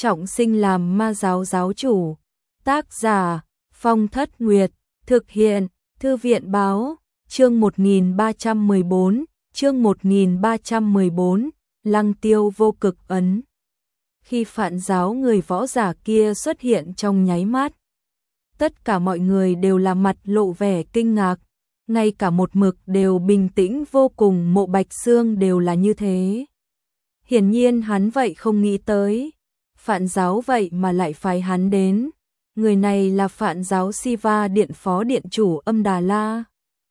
trọng sinh làm ma giáo giáo chủ. Tác giả Phong Thất Nguyệt. Thực hiện Thư viện báo. Chương 1314. Chương 1314. Lăng Tiêu vô cực ấn. Khi phản giáo người võ giả kia xuất hiện trong nháy mắt, tất cả mọi người đều là mặt lộ vẻ kinh ngạc, ngay cả một mực đều bình tĩnh vô cùng Mộ Bạch Xương đều là như thế. Hiển nhiên hắn vậy không nghĩ tới, phản giáo vậy mà lại phái hắn đến. Người này là phản giáo Siva Điện phó điện chủ Âm Đà La,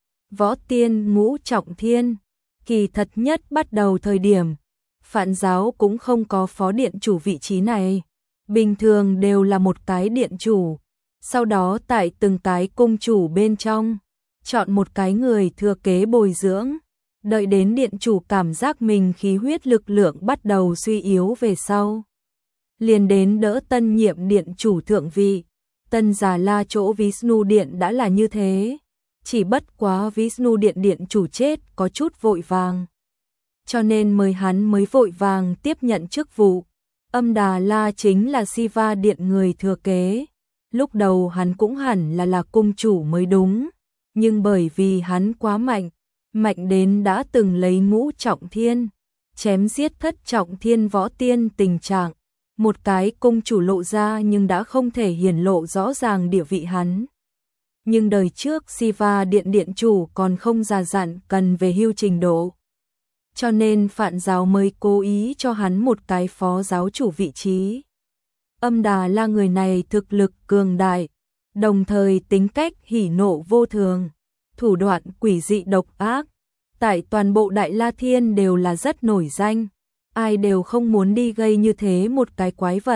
võ tiên ngũ trọng thiên. Kỳ thật nhất bắt đầu thời điểm, phản giáo cũng không có phó điện chủ vị trí này, bình thường đều là một cái điện chủ, sau đó tại từng cái cung chủ bên trong, chọn một cái người thừa kế bồi dưỡng, đợi đến điện chủ cảm giác mình khí huyết lực lượng bắt đầu suy yếu về sau, liền đến đỡ tân nhiệm điện chủ thượng vị. Tân Già La chỗ Vishnu Điện đã là như thế, chỉ bất quá Vishnu Điện điện chủ chết có chút vội vàng, cho nên hắn mới vội vàng tiếp nhận chức vụ. Âm Đà La chính là Siva Điện người thừa kế, lúc đầu hắn cũng hẳn là cung chủ mới đúng, nhưng bởi vì hắn quá mạnh, mạnh đến đã từng lấy ngũ trọng thiên, chém giết thất trọng thiên võ tiên tình trạng, một cái cung chủ lộ ra nhưng đã không thể hiển lộ rõ ràng địa vị hắn. Nhưng đời trước Siva Điện điện chủ còn không già dặn cần về hưu trình độ, cho nên phản giáo mới cố ý cho hắn một cái phó giáo chủ vị trí. Âm Đà La người này thực lực cường đại, đồng thời tính cách hỉ nộ vô thường, thủ đoạn quỷ dị độc ác, tại toàn bộ Đại La Thiên đều là rất nổi danh, ai đều không muốn đi gây như thế một cái quái vật.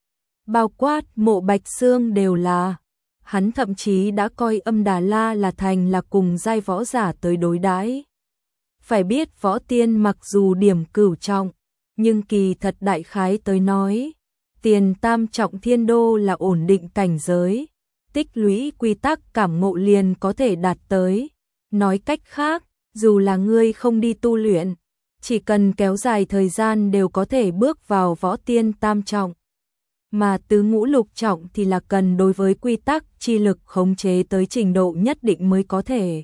Bao quát Mộ Bạch Xương đều là, hắn thậm chí đã coi Âm Đà La là thành là cùng giai võ giả tới đối đãi. Phải biết võ tiên mặc dù điểm cửu trọng, nhưng kỳ thật đại khái tới nói, tiền tam trọng thiên đô là ổn định cảnh giới, tích lũy quy tắc cảm ngộ liền có thể đạt tới. Nói cách khác, dù là ngươi không đi tu luyện, chỉ cần kéo dài thời gian đều có thể bước vào võ tiên tam trọng. Mà tứ ngũ lục trọng thì là cần đối với quy tắc chi lực khống chế tới trình độ nhất định mới có thể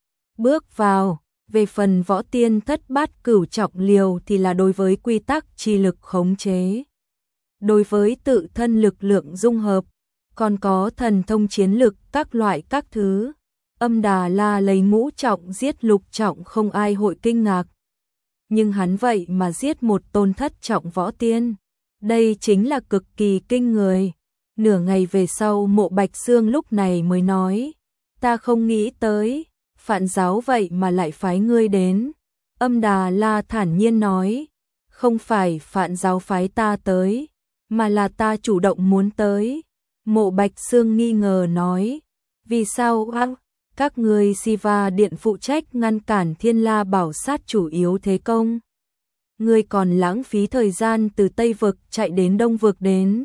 bước vào. Về phần võ tiên thất bát cửu trọng liều thì là đối với quy tắc chi lực khống chế, đối với tự thân lực lượng dung hợp, còn có thần thông chiến lực các loại các thứ. Âm Đà La lấy ngũ trọng giết lục trọng không ai hội kinh ngạc, nhưng hắn vậy mà giết một tôn thất trọng võ tiên, đây chính là cực kỳ kinh người. Nửa ngày về sau Mộ Bạch Xương lúc này mới nói, ta không nghĩ tới phản giáo vậy mà lại phái ngươi đến. Âm Đà La thản nhiên nói, không phải phản giáo phái ta tới, mà là ta chủ động muốn tới. Mộ Bạch Xương nghi ngờ nói, vì sao các ngươi Siva Điện phụ trách ngăn cản Thiên La Bảo Sát chủ yếu thế công, ngươi còn lãng phí thời gian từ Tây Vực chạy đến Đông Vực đến.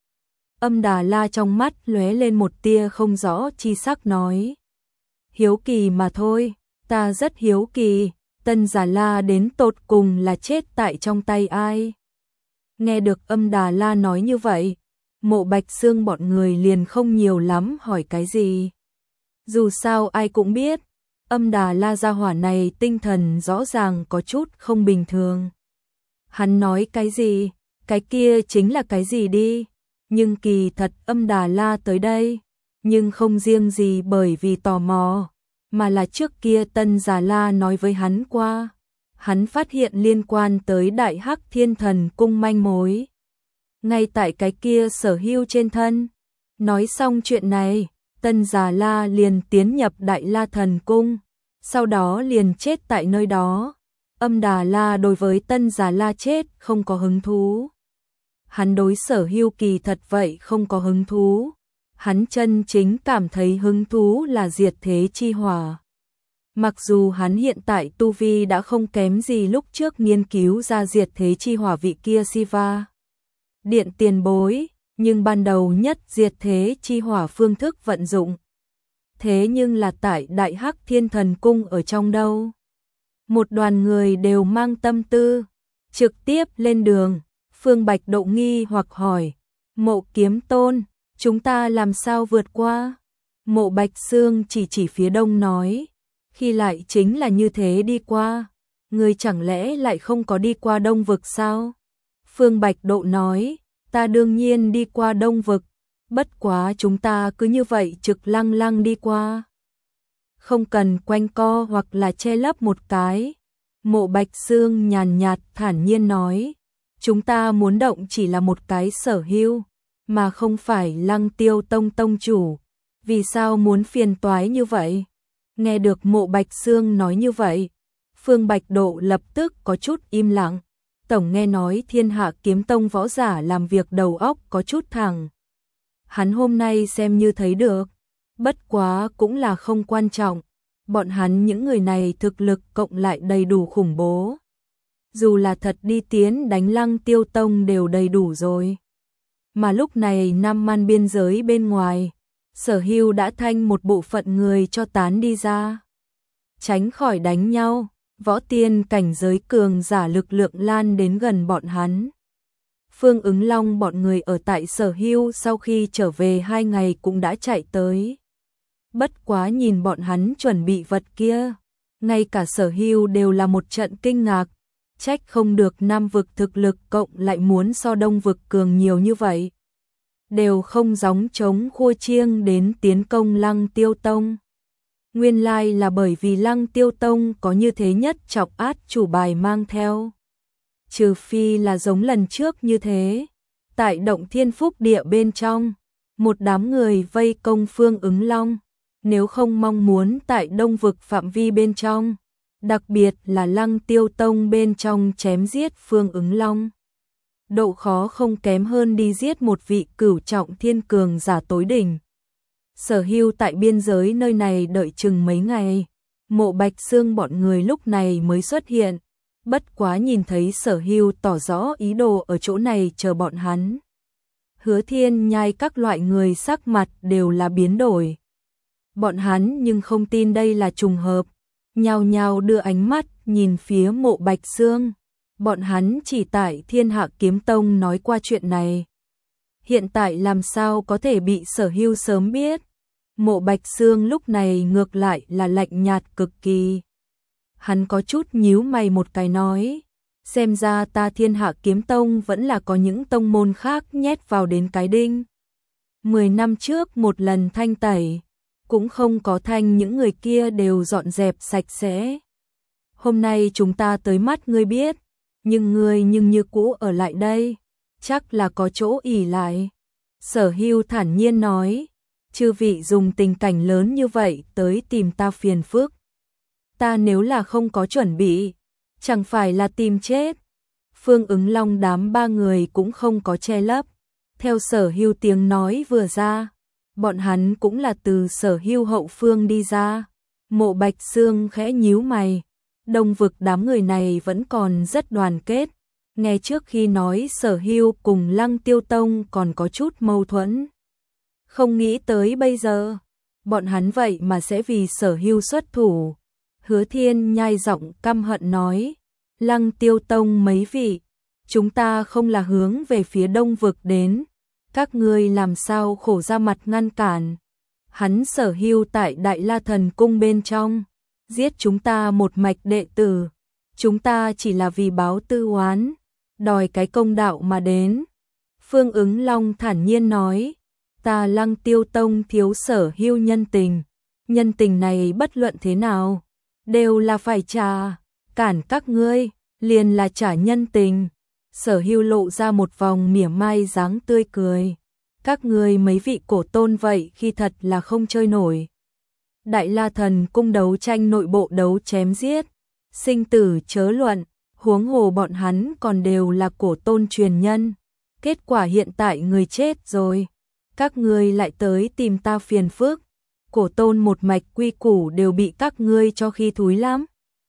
Âm Đà La trong mắt lóe lên một tia không rõ chi sắc nói, hiếu kỳ mà thôi, ta rất hiếu kỳ, Tân Già La đến tột cùng là chết tại trong tay ai? Nghe được Âm Đà La nói như vậy, Mộ Bạch Xương bọn người liền không nhiều lắm hỏi cái gì. Dù sao ai cũng biết, Âm Đà La gia hỏa này tinh thần rõ ràng có chút không bình thường. Hắn nói cái gì, cái kia chính là cái gì đi, nhưng kỳ thật Âm Đà La tới đây, nhưng không riêng gì bởi vì tò mò, mà là trước kia Tân Già La nói với hắn qua, hắn phát hiện liên quan tới Đại Hắc Thiên Thần Cung manh mối, ngay tại cái kia sở hữu trên thân. Nói xong chuyện này, Tân Già La liền tiến nhập Đại La Thần Cung, sau đó liền chết tại nơi đó. Âm Đà La đối với Tân Già La chết không có hứng thú, hắn đối sở hữu kỳ thật vậy không có hứng thú. Hắn chân chính cảm thấy hứng thú là diệt thế chi hỏa. Mặc dù hắn hiện tại tu vi đã không kém gì lúc trước nghiên cứu ra diệt thế chi hỏa vị kia Siva Điện tiền bối, nhưng ban đầu nhất diệt thế chi hỏa phương thức vận dụng, thế nhưng là tại Đại Hắc Thiên Thần Cung ở trong đâu. Một đoàn người đều mang tâm tư, trực tiếp lên đường, Phương Bạch Độ nghi hoặc hỏi, Mộ Kiếm Tôn, chúng ta làm sao vượt qua? Mộ Bạch Xương chỉ phía đông nói, khi lại chính là như thế đi qua, ngươi chẳng lẽ lại không có đi qua Đông Vực sao? Phương Bạch Độ nói, ta đương nhiên đi qua Đông Vực, bất quá chúng ta cứ như vậy trực lăng lăng đi qua. Không cần quanh co hoặc là che lấp một cái. Mộ Bạch Xương nhàn nhạt thản nhiên nói, chúng ta muốn động chỉ là một cái Sở Hưu, mà không phải Lăng Tiêu Tông tông chủ. Vì sao muốn phiền toái như vậy? Nghe được Mộ Bạch Xương nói như vậy, Phương Bạch Độ lập tức có chút im lặng. Tổng nghe nói Thiên Hạ Kiếm Tông võ giả làm việc đầu óc có chút thẳng. Hắn hôm nay xem như thấy được, bất quá cũng là không quan trọng. Bọn hắn những người này thực lực cộng lại đầy đủ khủng bố. Dù là thật đi tiến đánh Lăng Tiêu Tông đều đầy đủ rồi. Mà lúc này Nam Man biên giới bên ngoài, Sở Hưu đã thanh một bộ phận người cho tán đi ra. Tránh khỏi đánh nhau, võ tiên cảnh giới cường giả lực lượng lan đến gần bọn hắn. Phương Ứng Long bọn người ở tại Sở Hưu sau khi trở về 2 ngày cũng đã chạy tới. Bất quá nhìn bọn hắn chuẩn bị vật kia, ngay cả Sở Hưu đều là một trận kinh ngạc, trách không được Nam Vực thực lực cộng lại muốn so Đông Vực cường nhiều như vậy. Đều không gióng trống khua chiêng đến tiến công Lăng Tiêu Tông. Nguyên lai là bởi vì Lăng Tiêu Tông có như thế nhất trọng át chủ bài mang theo. Trừ phi là giống lần trước như thế, tại Động Thiên Phúc Địa bên trong, một đám người vây công Phương Ứng Long, nếu không mong muốn tại Đông Vực phạm vi bên trong, đặc biệt là Lăng Tiêu Tông bên trong chém giết Phương Ứng Long. Độ khó không kém hơn đi giết một vị cửu trọng thiên cường giả tối đỉnh. Sở Hưu tại biên giới nơi này đợi chừng mấy ngày, Mộ Bạch Xương bọn người lúc này mới xuất hiện, bất quá nhìn thấy Sở Hưu tỏ rõ ý đồ ở chỗ này chờ bọn hắn. Hứa Thiên Nhai các loại người sắc mặt đều là biến đổi. Bọn hắn nhưng không tin đây là trùng hợp, nhao nhao đưa ánh mắt nhìn phía Mộ Bạch Xương. Bọn hắn chỉ tại Thiên Hạ Kiếm Tông nói qua chuyện này. Hiện tại làm sao có thể bị Sở Hưu sớm biết. Mộ Bạch Xương lúc này ngược lại là lạnh nhạt cực kỳ. Hắn có chút nhíu mày một cái nói, xem ra ta Thiên Hạ Kiếm Tông vẫn là có những tông môn khác nhét vào đến cái đinh. 10 năm trước một lần thanh tẩy, cũng không có thanh những người kia đều dọn dẹp sạch sẽ. Hôm nay chúng ta tới mắt ngươi biết, nhưng ngươi như cũ ở lại đây, chắc là có chỗ ỷ lại. Sở Hưu thản nhiên nói, chư vị dùng tình cảnh lớn như vậy tới tìm ta phiền phức. Ta nếu là không có chuẩn bị, chẳng phải là tìm chết. Phương Ứng Long đám 3 người cũng không có che lấp. Theo Sở Hưu tiếng nói vừa ra, bọn hắn cũng là từ Sở Hưu hậu phương đi ra. Mộ Bạch Xương khẽ nhíu mày. Đông Vực đám người này vẫn còn rất đoàn kết. Nghe trước khi nói Sở Hưu cùng Lăng Tiêu Tông còn có chút mâu thuẫn. Không nghĩ tới bây giờ, bọn hắn vậy mà sẽ vì Sở Hưu xuất thủ. Hứa Thiên Nhai giọng căm hận nói, Lăng Tiêu Tông mấy vị, chúng ta không là hướng về phía Đông Vực đến, các ngươi làm sao khổ ra mặt ngăn cản. Hắn Sở Hưu tại Đại La Thần Cung bên trong, giết chúng ta một mạch đệ tử, chúng ta chỉ là vì báo tư oán, đòi cái công đạo mà đến. Phương Ứng Long thản nhiên nói, ta Lăng Tiêu Tông thiếu Sở Hưu nhân tình này bất luận thế nào, đều là phải trả, cản các ngươi, liền là trả nhân tình. Sở Hưu lộ ra một vòng mỉa mai dáng tươi cười, các ngươi mấy vị cổ tôn vậy khi thật là không chơi nổi. Đại La Thần Cung đấu tranh nội bộ đấu chém giết, sinh tử chớ luận, huống hồ bọn hắn còn đều là cổ tôn truyền nhân. Kết quả hiện tại người chết rồi, các ngươi lại tới tìm ta phiền phức. Cổ tôn một mạch quy củ đều bị các ngươi cho khi thúi lắm.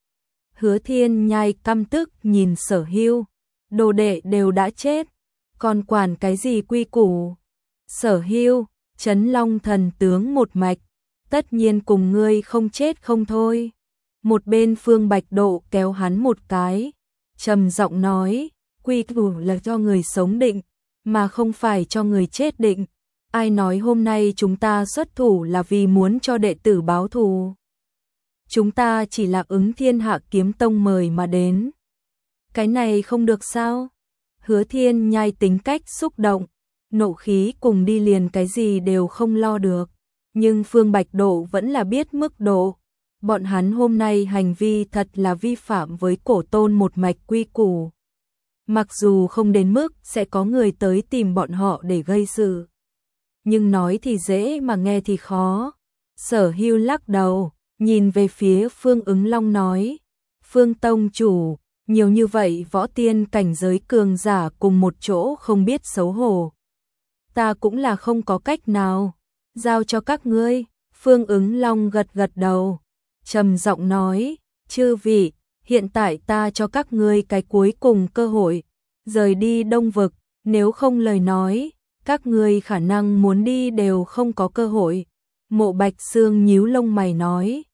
Hứa Thiên Nhai căm tức nhìn Sở Hưu, đồ đệ đều đã chết, còn quản cái gì quy củ. Sở Hưu, Trấn Long thần tướng một mạch, tất nhiên cùng ngươi không chết không thôi. Một bên Phương Bạch Độ kéo hắn một cái, trầm giọng nói, quy củ là cho người sống định, mà không phải cho người chết định. Ai nói hôm nay chúng ta xuất thủ là vì muốn cho đệ tử báo thù? Chúng ta chỉ là ứng Thiên Hạ Kiếm Tông mời mà đến. Cái này không được sao? Hứa Thiên Nhai tính cách xúc động, nộ khí cùng đi liền cái gì đều không lo được. Nhưng Phương Bạch Độ vẫn là biết mức độ. Bọn hắn hôm nay hành vi thật là vi phạm với cổ tôn một mạch quy củ. Mặc dù không đến mức sẽ có người tới tìm bọn họ để gây sự. Nhưng nói thì dễ mà nghe thì khó. Sở Hưu lắc đầu, nhìn về phía Phương Ứng Long nói. Phương Tông chủ, nhiều như vậy võ tiên cảnh giới cường giả cùng một chỗ không biết xấu hổ. Ta cũng là không có cách nào. Giao cho các ngươi. Phương Ứng Long gật gật đầu, trầm giọng nói, chư vị, hiện tại ta cho các ngươi cái cuối cùng cơ hội, rời đi Đông Vực, nếu không lời nói, các ngươi khả năng muốn đi đều không có cơ hội. Mộ Bạch Xương nhíu lông mày nói,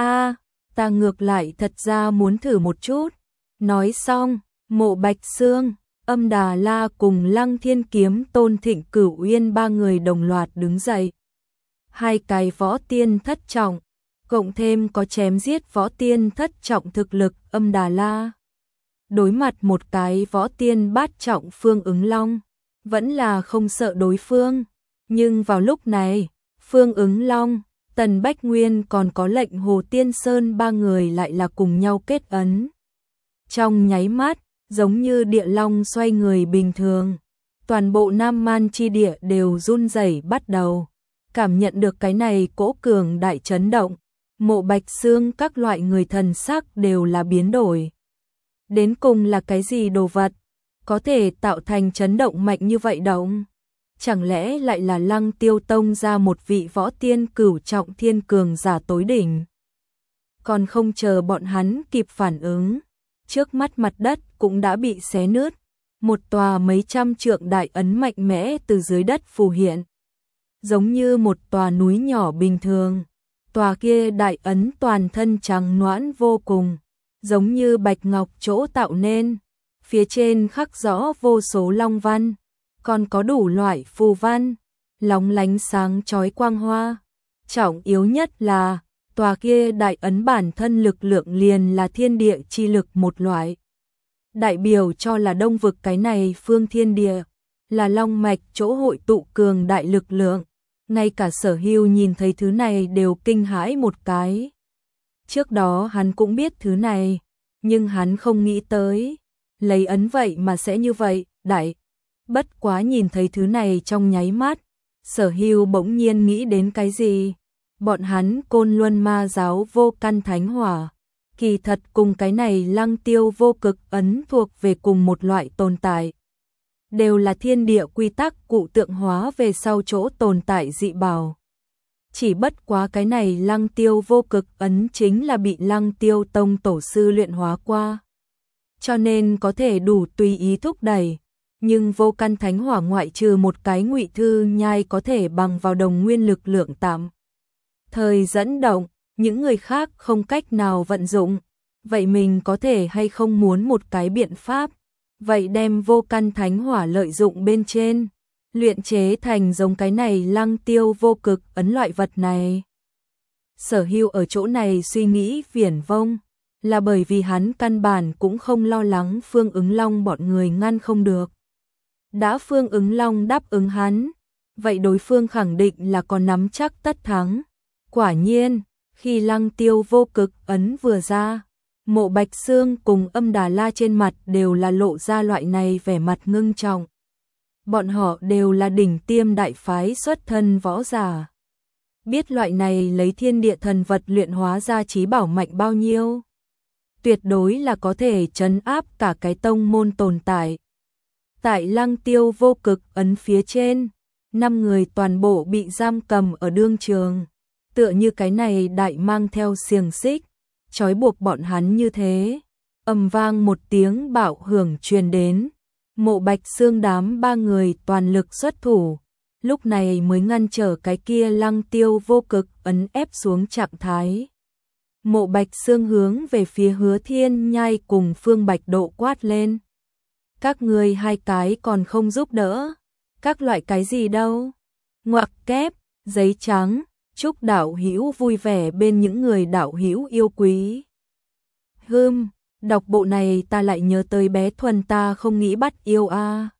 ta ngược lại thật ra muốn thử một chút. Nói xong, Mộ Bạch Xương, Âm Đà La cùng Lăng Thiên Kiếm Tôn Thịnh Cửu Uyên ba người đồng loạt đứng dậy. Hai cái võ tiên thất trọng, cộng thêm có chém giết võ tiên thất trọng thực lực Âm Đà La. Đối mặt một cái võ tiên bát trọng Phương Ứng Long, vẫn là không sợ đối phương. Nhưng vào lúc này, Phương Ứng Long, Tần Bách Nguyên còn có Lệnh Hồ Tiên Sơn ba người lại là cùng nhau kết ấn. Trong nháy mắt, giống như địa long xoay người bình thường, toàn bộ Nam Man chi địa đều run rẩy bắt đầu. Cảm nhận được cái này cỗ cường đại chấn động, Mộ Bạch Xương các loại người thần sắc đều là biến đổi. Đến cùng là cái gì đồ vật có thể tạo thành chấn động mạnh như vậy động? Chẳng lẽ lại là Lăng Tiêu Tông ra một vị võ tiên cửu trọng thiên cường giả tối đỉnh? Còn không chờ bọn hắn kịp phản ứng, trước mắt mặt đất cũng đã bị xé nứt, một tòa mấy trăm trượng đại ấn mạnh mẽ từ dưới đất phù hiện, giống như một tòa núi nhỏ bình thường. Tòa kia đại ấn toàn thân trắng nõn vô cùng, giống như bạch ngọc chỗ tạo nên, phía trên khắc rõ vô số long văn, còn có đủ loại phù văn, lóng lánh sáng chói quang hoa. Trọng yếu nhất là, tòa kia đại ấn bản thân lực lượng liền là thiên địa chi lực một loại. Đại biểu cho là Đông Vực cái này phương thiên địa, là long mạch chỗ hội tụ cường đại lực lượng. Ngay cả Sở Hưu nhìn thấy thứ này đều kinh hãi một cái. Trước đó hắn cũng biết thứ này, nhưng hắn không nghĩ tới, lấy ấn vậy mà sẽ như vậy, bất quá nhìn thấy thứ này trong nháy mắt, Sở Hưu bỗng nhiên nghĩ đến cái gì? Bọn hắn Côn Luân Ma giáo vô căn thánh hỏa, kỳ thật cùng cái này Lăng Tiêu vô cực ấn thuộc về cùng một loại tồn tại. Đều là thiên địa quy tắc cụ tượng hóa về sau chỗ tồn tại dị bảo. Chỉ bất quá cái này Lăng Tiêu vô cực ấn chính là bị Lăng Tiêu Tông tổ sư luyện hóa qua, cho nên có thể đủ tùy ý thúc đẩy. Nhưng vô căn thánh hỏa ngoại trừ một cái Ngụy Thư Nhai có thể bằng vào đồng nguyên lực lượng tạm thời dẫn động, những người khác không cách nào vận dụng. Vậy mình có thể hay không muốn một cái biện pháp, vậy đem vô căn thánh hỏa lợi dụng bên trên, luyện chế thành giống cái này Lăng Tiêu vô cực ấn loại vật này. Sở Hưu ở chỗ này suy nghĩ viển vông, là bởi vì hắn căn bản cũng không lo lắng Phương Ứng Long bọn người ngăn không được. Đã Phương Ứng Long đáp ứng hắn, vậy đối phương khẳng định là có nắm chắc tất thắng. Quả nhiên, khi Lăng Tiêu vô cực ấn vừa ra, Mộ Bạch Xương cùng Âm Đà La trên mặt đều là lộ ra loại này vẻ mặt ngưng trọng. Bọn họ đều là đỉnh tiêm đại phái xuất thân võ giả. Biết loại này lấy thiên địa thần vật luyện hóa ra chí bảo mạnh bao nhiêu. Tuyệt đối là có thể trấn áp cả cái tông môn tồn tại. Tại Lăng Tiêu vô cực ấn phía trên, 5 người toàn bộ bị giam cầm ở đương trường. Tựa như cái này đại mang theo xiềng xích, trói buộc bọn hắn như thế. Ầm vang một tiếng bạo hưởng truyền đến, Mộ Bạch Xương đám 3 người toàn lực xuất thủ, lúc này mới ngăn trở cái kia Lăng Tiêu vô cực ấn ép xuống trạng thái. Mộ Bạch Xương hướng về phía Hứa Thiên Nhai cùng Phương Bạch Độ quát lên. Các ngươi hai cái còn không giúp đỡ. Các loại cái gì đâu? Ngoặc kép, giấy trắng, chúc đạo hữu vui vẻ bên những người đạo hữu yêu quý. Đọc bộ này ta lại nhớ tới bé Thuần ta không nghĩ bắt yêu a.